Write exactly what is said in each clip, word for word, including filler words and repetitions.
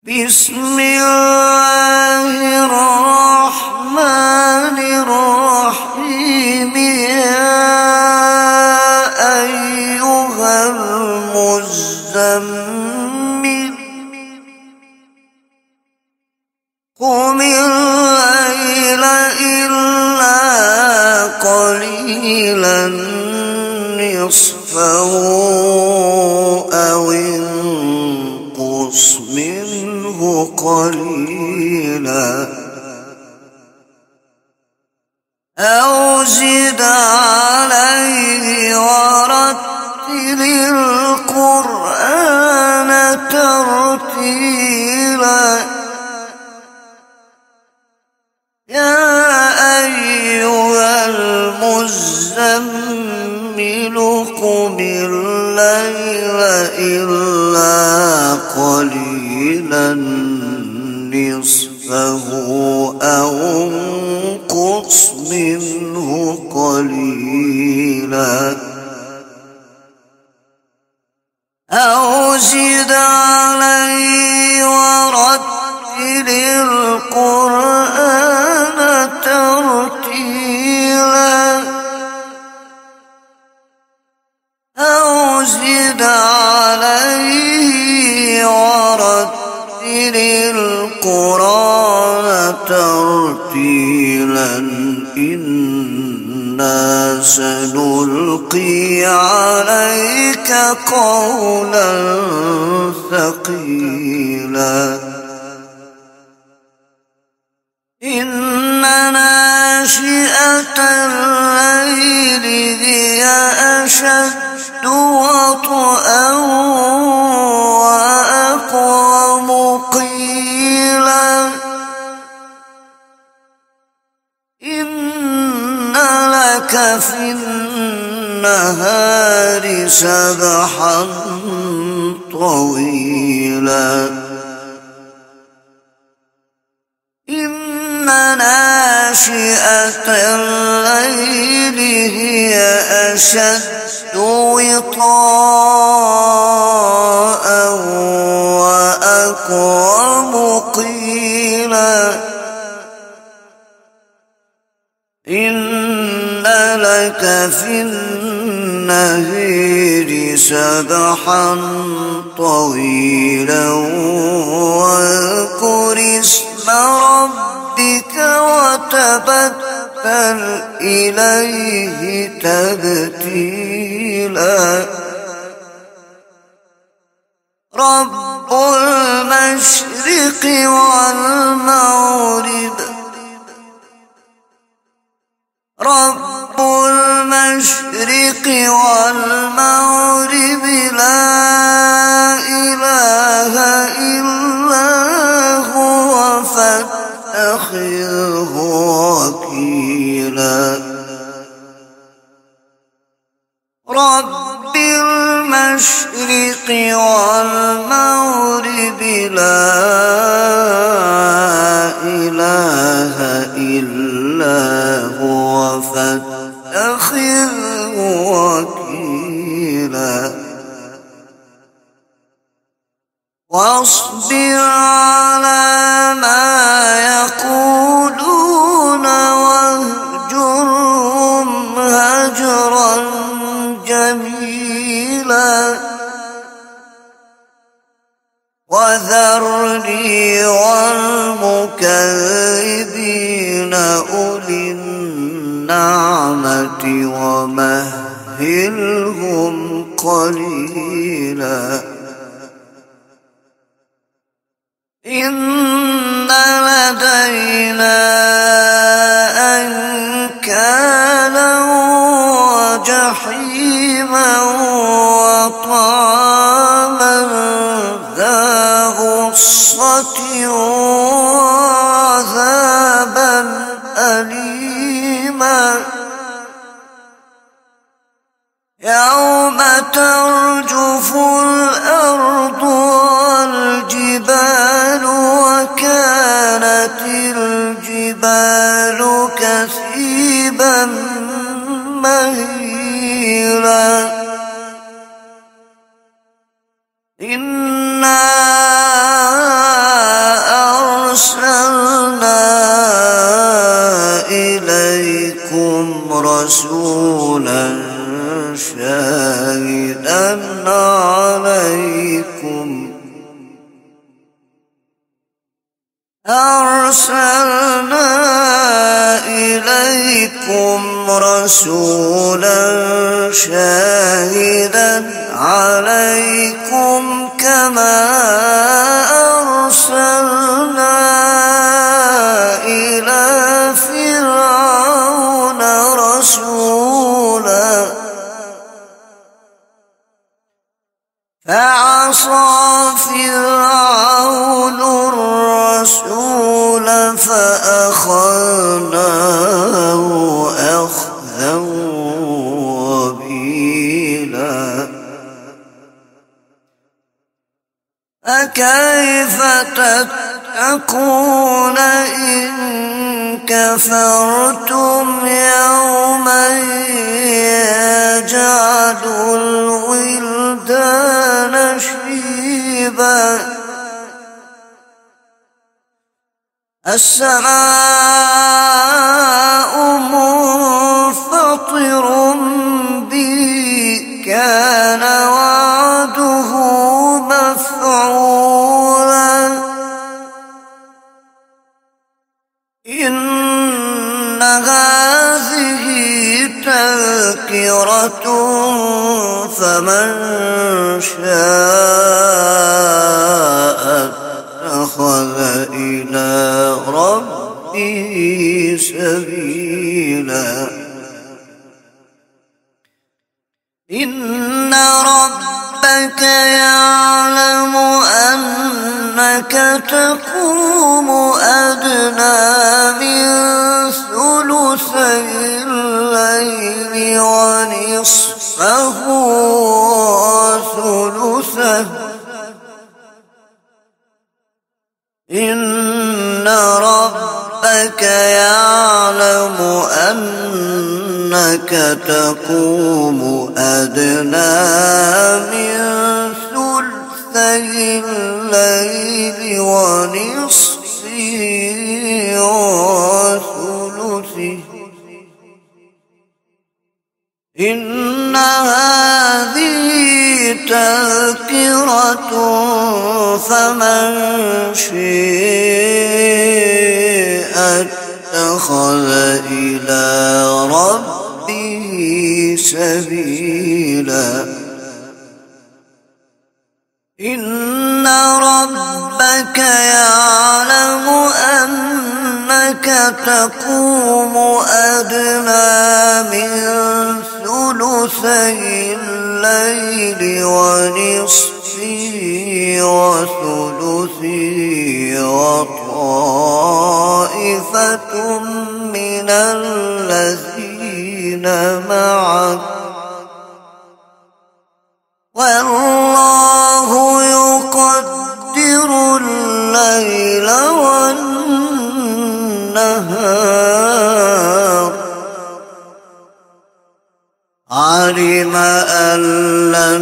بسم الله الرحمن الرحيم يا أيها المزمل قم الليل إلا قليلا نصفه أو انقص منه قليلا أو زد عليه ورتل القرآن ترتيلا يا أيها المزمل قم الليل إلا قليلا نصفه أو انقص منه قليلا أو زد عليه ورتل القرآن ترتيلا أو زد عليه ورتل القرآن ترتيلا إنا سنلقي عليك قولا ثقيلا إن ناشئة الليل هي أشد وطئا وأقوم قيلا إن لك في النهار سبحا طويلا إن ناشئة الليل هي أشد وطئا وأقوم قيلا إن لك في النهار سبحا طويلا واذكر اسم ربك وتبتل إليه تبتيلا رب المشرق والمغرب رب المشرق والمغرب لا إله إلا هو فاتخذه وكيلا رب المشرق والمغرب لا إله إلا هو فاتخذه وكيلا واصبر على ما يقولون واهجرهم هجرا جميلا وذرني والمكذبين أولي النعمة ومهلهم قليلا إن لدينا أنكالا وجحيما وطعاما ذا غصة وعذابا أليما يوم ترجف الأرض والجبال وكانت الجبال كثيبا مهيلا إنا أرسلنا إليكم رسولا شاهدا عليكم كما أرسلنا إلى فرعون رسولا فعصى فرعون الرسول فأخذناه أخذا وبيلا فكيف تتقون إن كفرتم يوما يجعل الولدان شيبا السماء منفطر به كان وعده مفعولا إن هذه تذكرة فمن شاء اتخذ إلى ربه سبيلا إن ربك يعلم أنك تقوم أدنى من ثلثي الليل ونصفه وثلثه إن ربك يعلم أنك تقوم أدنى من ثلثي الليل ونصفه وثلثه إن هذه تذكرة فمن شاء اتخذ إلى ربه سبيلا إن ربك يعلم أنك تقوم أدنى من ثلثي الليل ونصفه وثلثه وطائفة من الذين معك والله يقدر الليل والنهار علم أن لن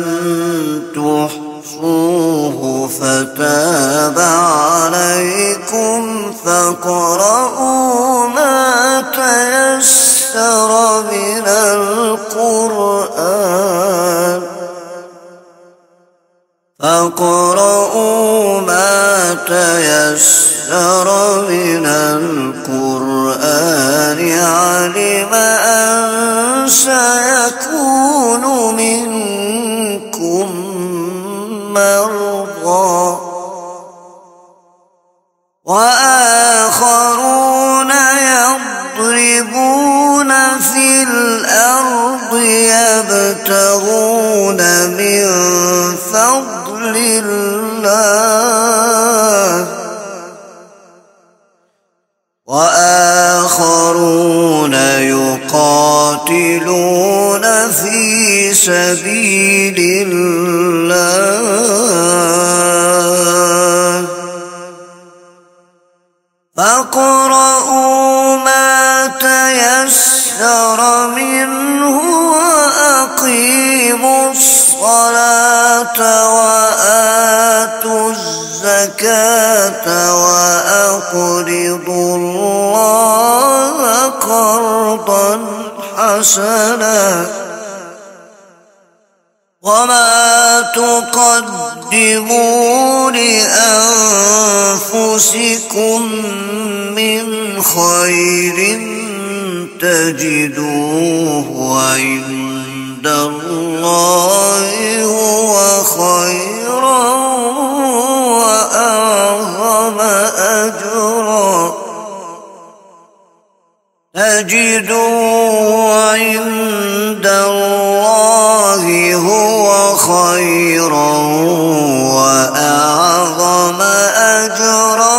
تحصوه فتاب عليكم فاقرؤوا ما تيسر من القرآن فاقرؤوا ما تيسر من القرآن علم أن سيكون منكم مرضى وآخرون يضربون في الأرض يبتغون من فضل الله وآخرون يقاتلون في سبيل الله فاقرؤوا ما تيسر منه وأقيموا الصلاة وآتوا الزكاة وأقرضوا الله قرضا حسنا وما تقدموا لأنفسكم من خير تجدوه عند الله هو خيرا وأعظم أجرا تجدوه عند الله هو خيرا وأعظم أجرا